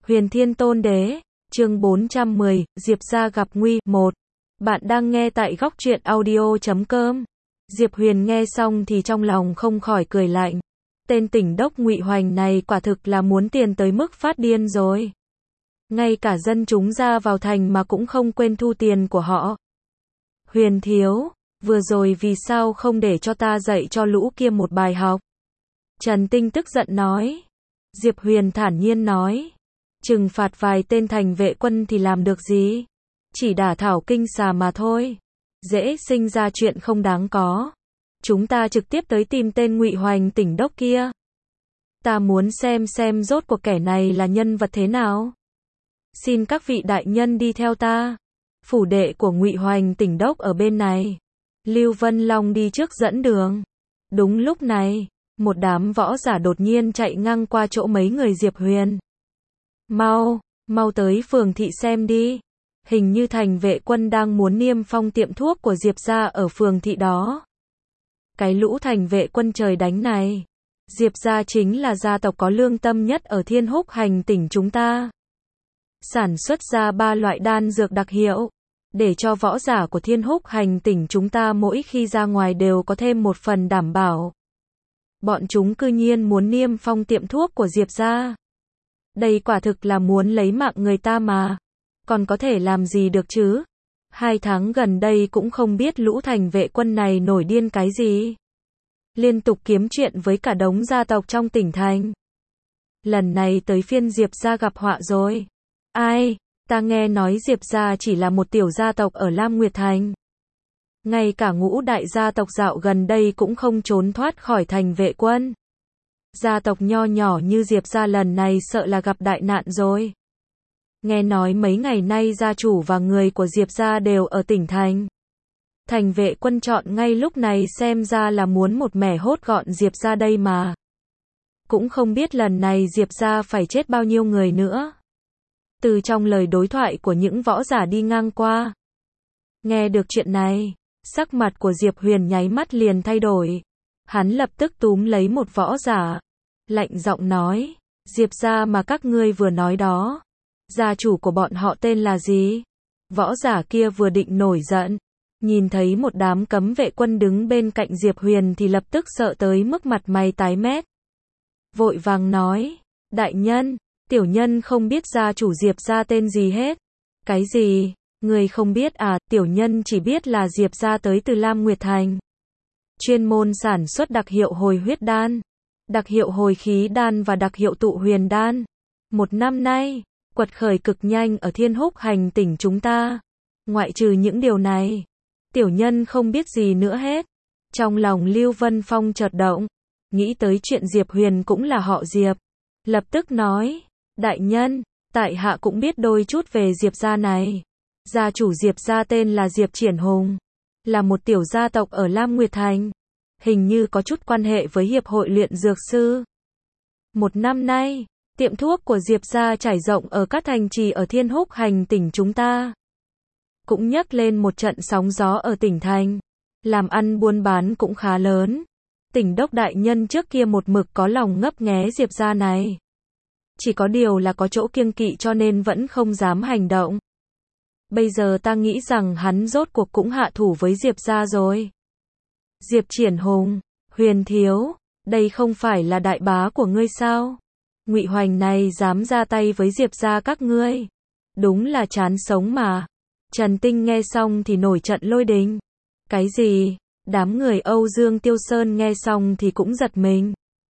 Huyền Thiên Tôn Đế, chương 410, Diệp gia gặp nguy, 1. Bạn đang nghe tại góc truyện audio.com. Diệp Huyền nghe xong thì trong lòng không khỏi cười lạnh. Tên tỉnh đốc Ngụy Hoành này quả thực là muốn tiền tới mức phát điên rồi. Ngay cả dân chúng ra vào thành mà cũng không quên thu tiền của họ. Huyền thiếu, vừa rồi vì sao không để cho ta dạy cho lũ kia một bài học? Trần Tinh tức giận nói. Diệp Huyền thản nhiên nói. Trừng phạt vài tên thành vệ quân thì làm được gì? Chỉ đả thảo kinh xà mà thôi. Dễ sinh ra chuyện không đáng có. Chúng ta trực tiếp tới tìm tên Ngụy Hoành tỉnh đốc kia. Ta muốn xem rốt cuộc kẻ này là nhân vật thế nào. Xin các vị đại nhân đi theo ta. Phủ đệ của Ngụy Hoành tỉnh đốc ở bên này. Lưu Vân Long đi trước dẫn đường. Đúng lúc này, một đám võ giả đột nhiên chạy ngang qua chỗ mấy người Diệp Huyền. Mau tới phường thị xem đi. Hình như thành vệ quân đang muốn niêm phong tiệm thuốc của Diệp gia ở phường thị đó. Cái lũ thành vệ quân trời đánh này. Diệp gia chính là gia tộc có lương tâm nhất ở Thiên Húc Hành tỉnh chúng ta. Sản xuất ra 3 loại đan dược đặc hiệu. Để cho võ giả của Thiên Húc Hành tỉnh chúng ta mỗi khi ra ngoài đều có thêm một phần đảm bảo. Bọn chúng cư nhiên muốn niêm phong tiệm thuốc của Diệp gia. Đây quả thực là muốn lấy mạng người ta mà. Còn có thể làm gì được chứ? 2 tháng gần đây cũng không biết lũ thành vệ quân này nổi điên cái gì. Liên tục kiếm chuyện với cả đống gia tộc trong tỉnh thành. Lần này tới phiên Diệp gia gặp họa rồi. Ai? Ta nghe nói Diệp gia chỉ là một tiểu gia tộc ở Lam Nguyệt Thành. Ngay cả ngũ đại gia tộc dạo gần đây cũng không trốn thoát khỏi thành vệ quân. Gia tộc nho nhỏ như Diệp gia lần này sợ là gặp đại nạn rồi. Nghe nói mấy ngày nay gia chủ và người của Diệp gia đều ở tỉnh thành. Thành vệ quân chọn ngay lúc này xem ra là muốn một mẻ hốt gọn Diệp gia đây mà. Cũng không biết lần này Diệp gia phải chết bao nhiêu người nữa. Từ trong lời đối thoại của những võ giả đi ngang qua. Nghe được chuyện này, sắc mặt của Diệp Huyền nháy mắt liền thay đổi. Hắn lập tức túm lấy một võ giả. Lạnh giọng nói, Diệp gia mà các ngươi vừa nói đó. Gia chủ của bọn họ tên là gì? Võ giả kia vừa định nổi giận. Nhìn thấy một đám cấm vệ quân đứng bên cạnh Diệp Huyền thì lập tức sợ tới mức mặt mày tái mét. Vội vàng nói, đại nhân, tiểu nhân không biết gia chủ Diệp gia tên gì hết. Cái gì? Người không biết à? Tiểu nhân chỉ biết là Diệp gia tới từ Lam Nguyệt Thành. Chuyên môn sản xuất đặc hiệu hồi huyết đan, đặc hiệu hồi khí đan và đặc hiệu tụ huyền đan. 1 năm nay, quật khởi cực nhanh ở Thiên Húc Hành tỉnh chúng ta. Ngoại trừ những điều này, tiểu nhân không biết gì nữa hết. Trong lòng Lưu Vân Phong chợt động, nghĩ tới chuyện Diệp Huyền cũng là họ Diệp. Lập tức nói, đại nhân, tại hạ cũng biết đôi chút về Diệp gia này. Gia chủ Diệp gia tên là Diệp Triển Hùng, là một tiểu gia tộc ở Lam Nguyệt Thành. Hình như có chút quan hệ với hiệp hội luyện dược sư. 1 năm nay, tiệm thuốc của Diệp gia trải rộng ở các thành trì ở Thiên Húc Hành tỉnh chúng ta. Cũng nhấc lên một trận sóng gió ở tỉnh thành. Làm ăn buôn bán cũng khá lớn. Tỉnh đốc đại nhân trước kia một mực có lòng ngấp nghé Diệp gia này. Chỉ có điều là có chỗ kiêng kỵ cho nên vẫn không dám hành động. Bây giờ ta nghĩ rằng hắn rốt cuộc cũng hạ thủ với Diệp gia rồi. Diệp Triển Hùng, Huyền thiếu, đây không phải là đại bá của ngươi sao? Ngụy Hoành này dám ra tay với Diệp gia các ngươi. Đúng là chán sống mà. Trần Tinh nghe xong thì nổi trận lôi đình. Cái gì? Đám người Âu Dương Tiêu Sơn nghe xong thì cũng giật mình.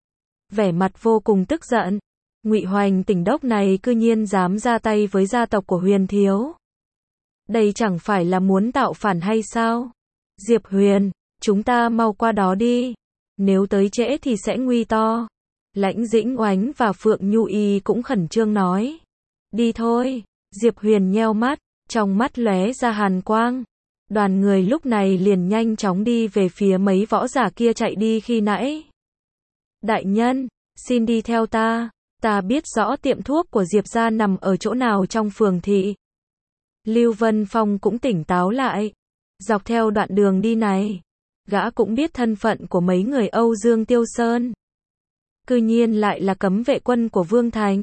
Vẻ mặt vô cùng tức giận. Ngụy Hoành tỉnh đốc này cư nhiên dám ra tay với gia tộc của Huyền thiếu. Đây chẳng phải là muốn tạo phản hay sao? Diệp Huyền, chúng ta mau qua đó đi. Nếu tới trễ thì sẽ nguy to. Lãnh Dĩnh Oánh và Phượng Nhu Y cũng khẩn trương nói. Đi thôi. Diệp Huyền nheo mắt, trong mắt lóe ra hàn quang. Đoàn người lúc này liền nhanh chóng đi về phía mấy võ giả kia chạy đi khi nãy. Đại nhân, xin đi theo ta. Ta biết rõ tiệm thuốc của Diệp gia nằm ở chỗ nào trong phường thị. Lưu Vân Phong cũng tỉnh táo lại. Dọc theo đoạn đường đi này, gã cũng biết thân phận của mấy người Âu Dương Tiêu Sơn. Cư nhiên lại là cấm vệ quân của Vương Thành.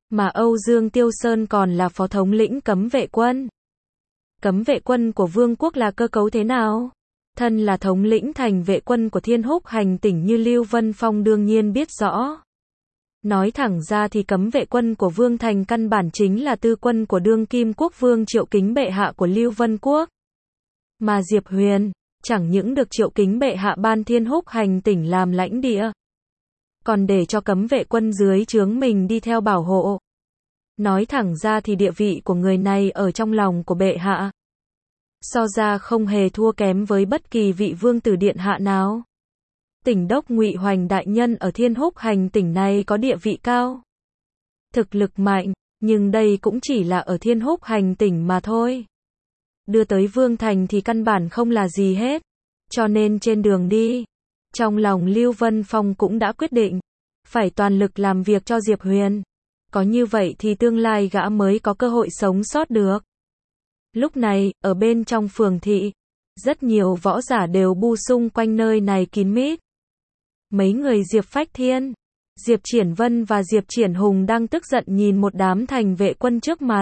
Mà Âu Dương Tiêu Sơn còn là phó thống lĩnh cấm vệ quân. Cấm vệ quân của vương quốc là cơ cấu thế nào? Thân là thống lĩnh thành vệ quân của Thiên Húc hành tỉnh như Lưu Vân Phong đương nhiên biết rõ. Nói thẳng ra thì cấm vệ quân của Vương Thành căn bản chính là tư quân của đương kim quốc vương Triệu Kính bệ hạ của Lưu Vân Quốc. Mà Diệp Huyền, chẳng những được Triệu Kính bệ hạ ban Thiên Húc hành tỉnh làm lãnh địa, còn để cho cấm vệ quân dưới trướng mình đi theo bảo hộ. Nói thẳng ra thì địa vị của người này ở trong lòng của bệ hạ, so ra không hề thua kém với bất kỳ vị vương tử điện hạ nào. Tỉnh đốc Ngụy Hoành đại nhân ở Thiên Húc hành tỉnh này có địa vị cao, thực lực mạnh, nhưng đây cũng chỉ là ở Thiên Húc hành tỉnh mà thôi. Đưa tới Vương Thành thì căn bản không là gì hết. Cho nên trên đường đi, trong lòng Lưu Vân Phong cũng đã quyết định, phải toàn lực làm việc cho Diệp Huyền. Có như vậy thì tương lai gã mới có cơ hội sống sót được. Lúc này, ở bên trong phường thị, rất nhiều võ giả đều bu xung quanh nơi này kín mít. Mấy người Diệp Phách Thiên, Diệp Triển Vân và Diệp Triển Hùng đang tức giận nhìn một đám thành vệ quân trước mặt.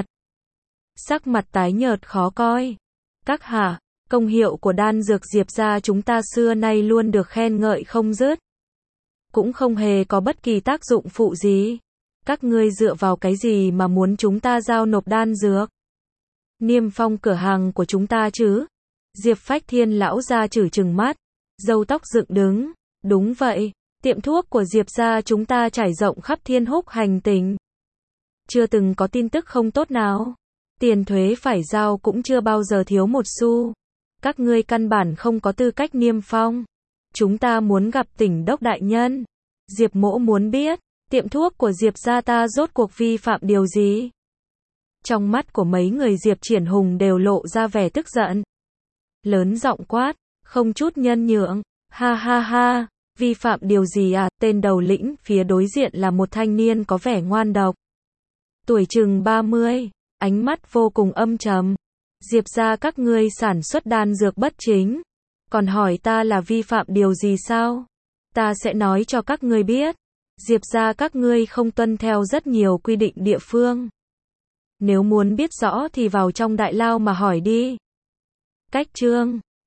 Sắc mặt tái nhợt khó coi. Các hạ, công hiệu của đan dược Diệp gia chúng ta xưa nay luôn được khen ngợi không dứt. Cũng không hề có bất kỳ tác dụng phụ gì. Các ngươi dựa vào cái gì mà muốn chúng ta giao nộp đan dược? Niêm phong cửa hàng của chúng ta chứ? Diệp Phách Thiên lão gia chửi chừng mắt, râu tóc dựng đứng. Đúng vậy, tiệm thuốc của Diệp gia chúng ta trải rộng khắp Thiên Húc hành tỉnh. Chưa từng có tin tức không tốt nào. Tiền thuế phải giao cũng chưa bao giờ thiếu một xu. Các ngươi căn bản không có tư cách niêm phong. Chúng ta muốn gặp tỉnh đốc đại nhân. Diệp Mỗ muốn biết, tiệm thuốc của Diệp gia ta rốt cuộc vi phạm điều gì? Trong mắt của mấy người Diệp Triển Hùng đều lộ ra vẻ tức giận. Lớn giọng quát, không chút nhân nhượng. Ha ha ha, vi phạm điều gì à? Tên đầu lĩnh phía đối diện là một thanh niên có vẻ ngoan độc. Tuổi chừng 30, ánh mắt vô cùng âm trầm. Diệp gia các ngươi sản xuất đan dược bất chính. Còn hỏi ta là vi phạm điều gì sao? Ta sẽ nói cho các ngươi biết. Diệp gia các ngươi không tuân theo rất nhiều quy định địa phương. Nếu muốn biết rõ thì vào trong đại lao mà hỏi đi. Cách chương